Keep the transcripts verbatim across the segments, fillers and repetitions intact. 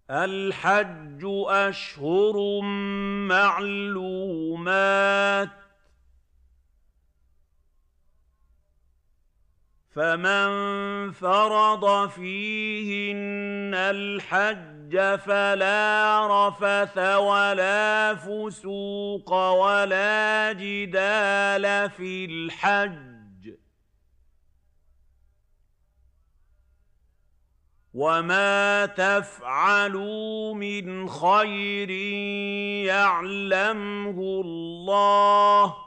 الحج أشهر معلومات، فمن فرض فيهن الحج فلا رفث ولا فسوق ولا جدال في الحج، وما تفعلوا من خير يعلمه الله،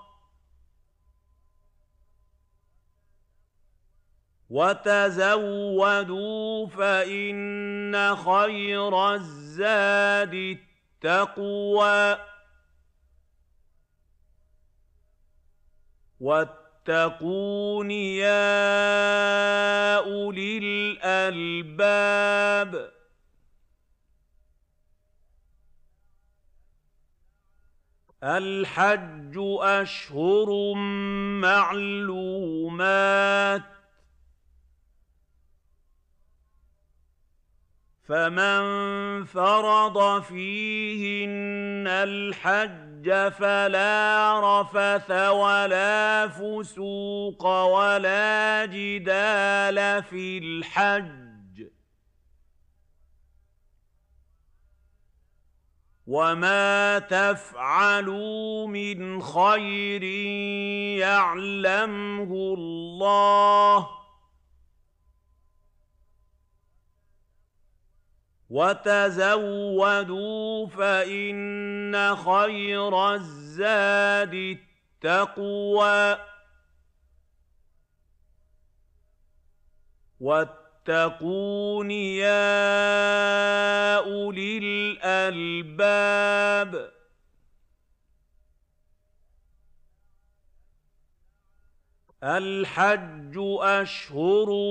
وتزودوا فإن خير الزاد التقوى، واتقون يا أولي الألباب. الحج أشهر معلومات، فمن فرض فيهن الحج فلا رفث ولا فسوق ولا جدال في الحج، وما تفعلوا من خير يعلمه الله، وتزودوا فإن خير الزاد التقوى، واتقون يا أولي الألباب. الحج أشهر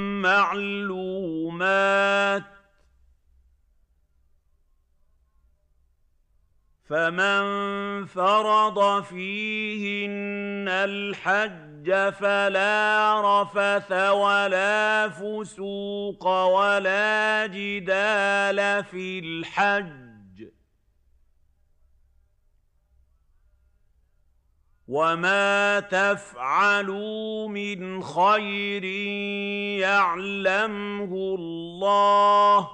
معلومات، فمن فرض فيهن الحج فلا رفث ولا فسوق ولا جدال في الحج، وما تفعلوا من خير يعلمه الله،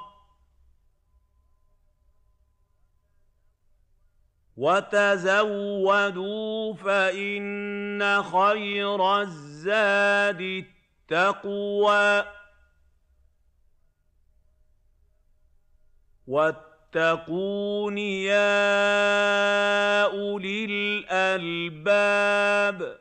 وتزودوا فإن خير الزاد التقوى، واتقون يا أولي الألباب.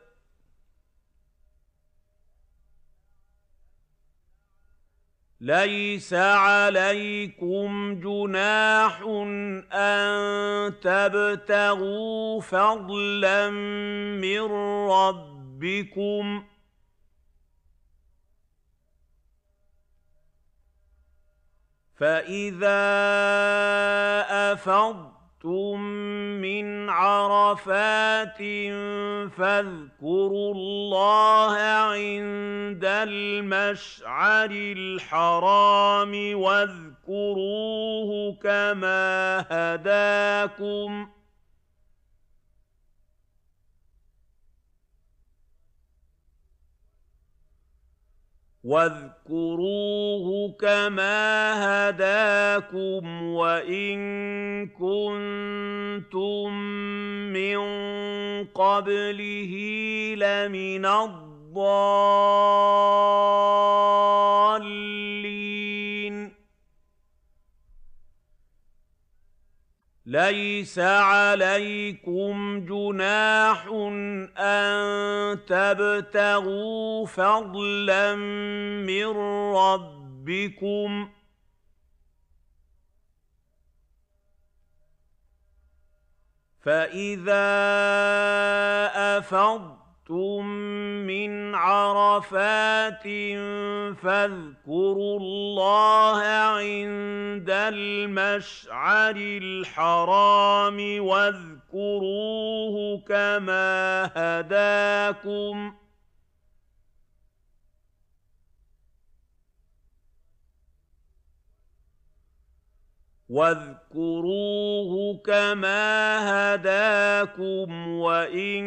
ليس عليكم جناح أن تبتغوا فضلا من ربكم، فإذا أفضتم من عرفات فاذكروا الله عند المشعر الحرام واذكروه كما هداكم واذكروه كما هداكم وإن كنتم من قبله لمن الضالين. ليس عليكم جناح أن تبتغوا فضلا من ربكم، فإذا أفضتم من عرفات فاذكروا الله عند المشعر الحرام واذكروه كما هداكم واذكروه كما هداكم وإن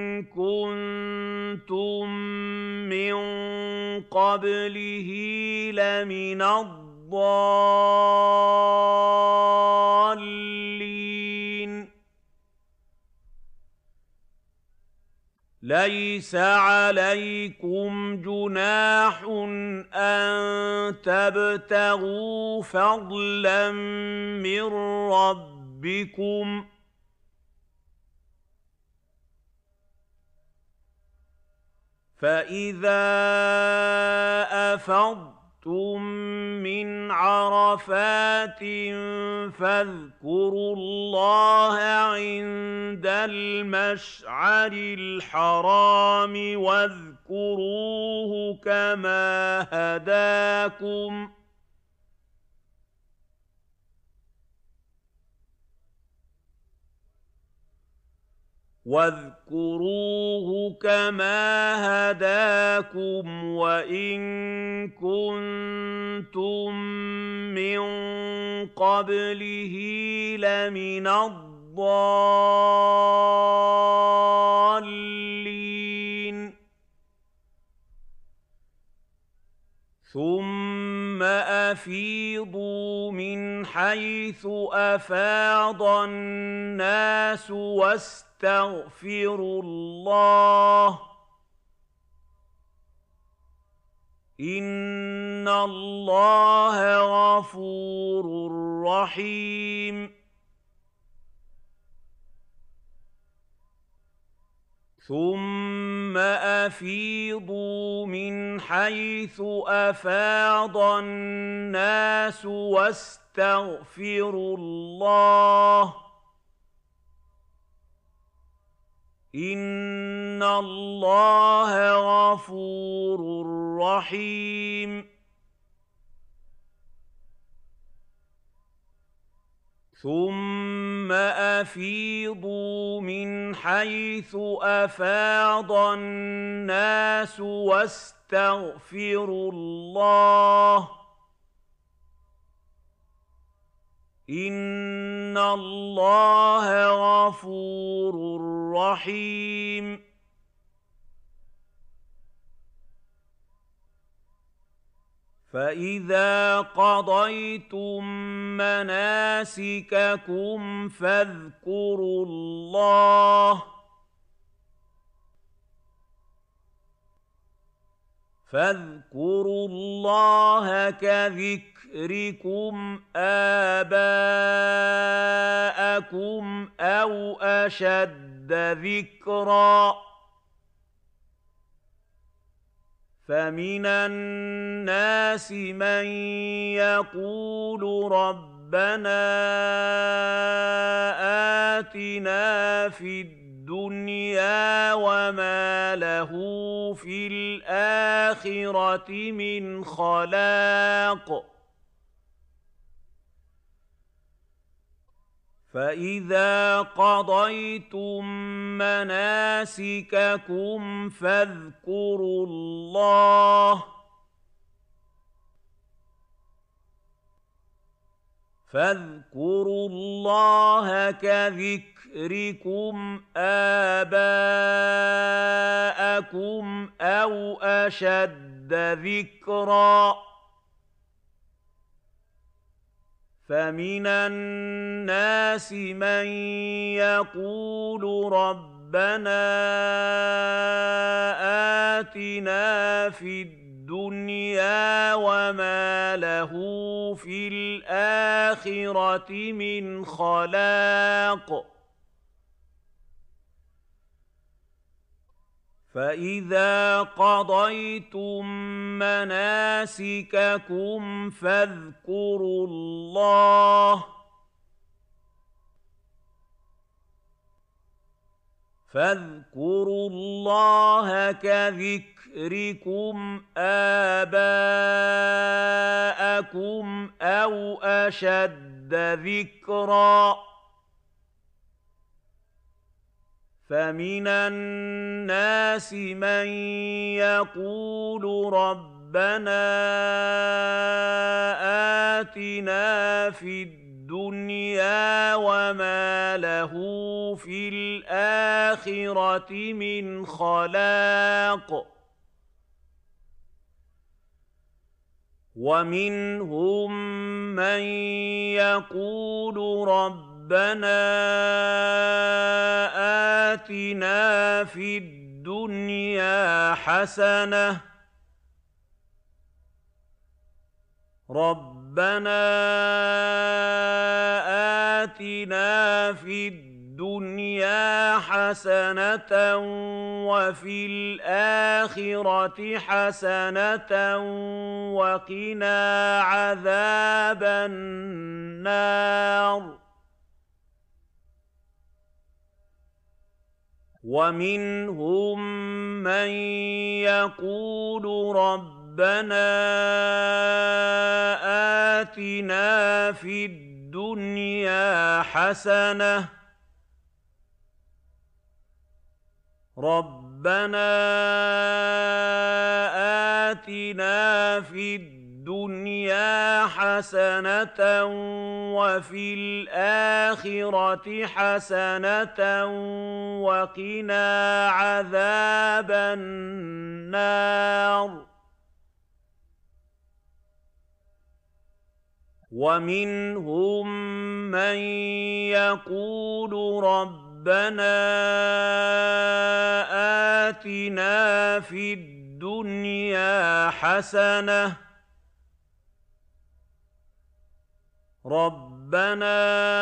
كنتم من قبله لمن الضالين ليس عليكم جناح أن تبتغوا فضلا من ربكم فإذا أفضتم من عرفات فاذكروا الله عند المشعر الحرام واذكروه كما هداكم واذكروه كما هداكم وإن كنتم من قبله لمن الضالين ثم أفيضوا من حيث أفاض الناس واستغفروا الله إن الله غفور رحيم ثم أفيضوا من حيث أفاض الناس واستغفروا الله إن الله غفور رحيم ثم أفيضوا من حيث أفاض الناس واستغفروا الله إن الله غفور رحيم فإذا قضيتم مناسككم فاذكروا الله فاذكروا الله كذكركم آباءكم أو أشد ذكرًا فمن الناس من يقول ربنا آتنا في الدنيا وما له في الآخرة من خلاق فإذا قضيتم مناسككم فاذكروا الله فاذكروا الله كذكركم آباءكم أو أشد ذكرًا فمن الناس من يقول ربنا آتنا في الدنيا وما له في الآخرة من خلاق فإذا قضيتم مناسككم فاذكروا الله فاذكروا الله كذكركم آباءكم أو أشد ذكرًا فمن الناس من يقول ربنا رَبَّنَا آتِنَا فِي الدُّنْيَا وَمَا لَهُ فِي الْآخِرَةِ مِنْ خَلَاقٍ وَمِنْهُم مَّن يَقُولُ رَبَّنَا آتِنَا فِي الدُّنْيَا حَسَنَةً رَبَّنَا آتِنَا فِي الدُّنْيَا حَسَنَةً وَفِي الْآخِرَةِ حَسَنَةً وَقِنَا عَذَابَ النَّارِ وَمِنْهُم مَّن يَقُولُ رَبَّنَا آتِنَا فِي الدُّنْيَا حَسَنَةً رَبَّنَا آتِنَا فِي الدُّنْيَا حَسَنَةً وَفِي الْآخِرَةِ حَسَنَةً وَقِنَا عَذَابَ النَّارِ وَمِنْهُم مَّن يَقُولُ رَبَّنَا آتِنَا فِي الدُّنْيَا حَسَنَةً رَبَّنَا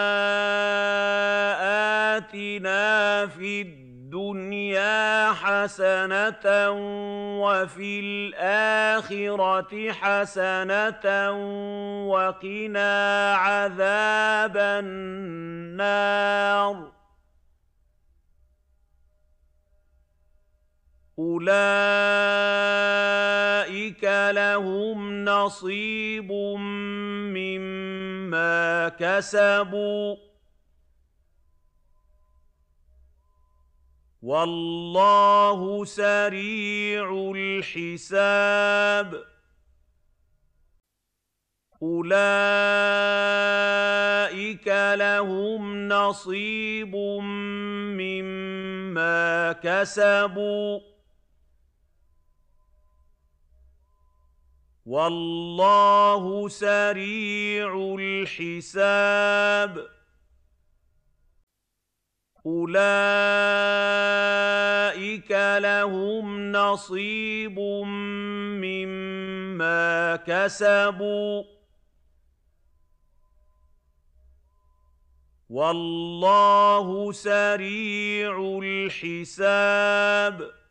آتِنَا فِي الدُّنْيَا حَسَنَةً وَفِي الْآخِرَةِ حَسَنَةً وَقِنَا عَذَابَ النَّارِ أُولَٰئِكَ لَهُمْ نَصِيبٌ مِّمَّا كَسَبُوا وَاللَّهُ سَرِيعُ الْحِسَابِ أُولَٰئِكَ لَهُمْ نَصِيبٌ مِّمَّا كَسَبُوا وَاللَّهُ سَرِيعُ الْحِسَابِ أُولَٰئِكَ لَهُمْ نَصِيبٌ مِّمَّا كَسَبُوا وَاللَّهُ سَرِيعُ الْحِسَابِ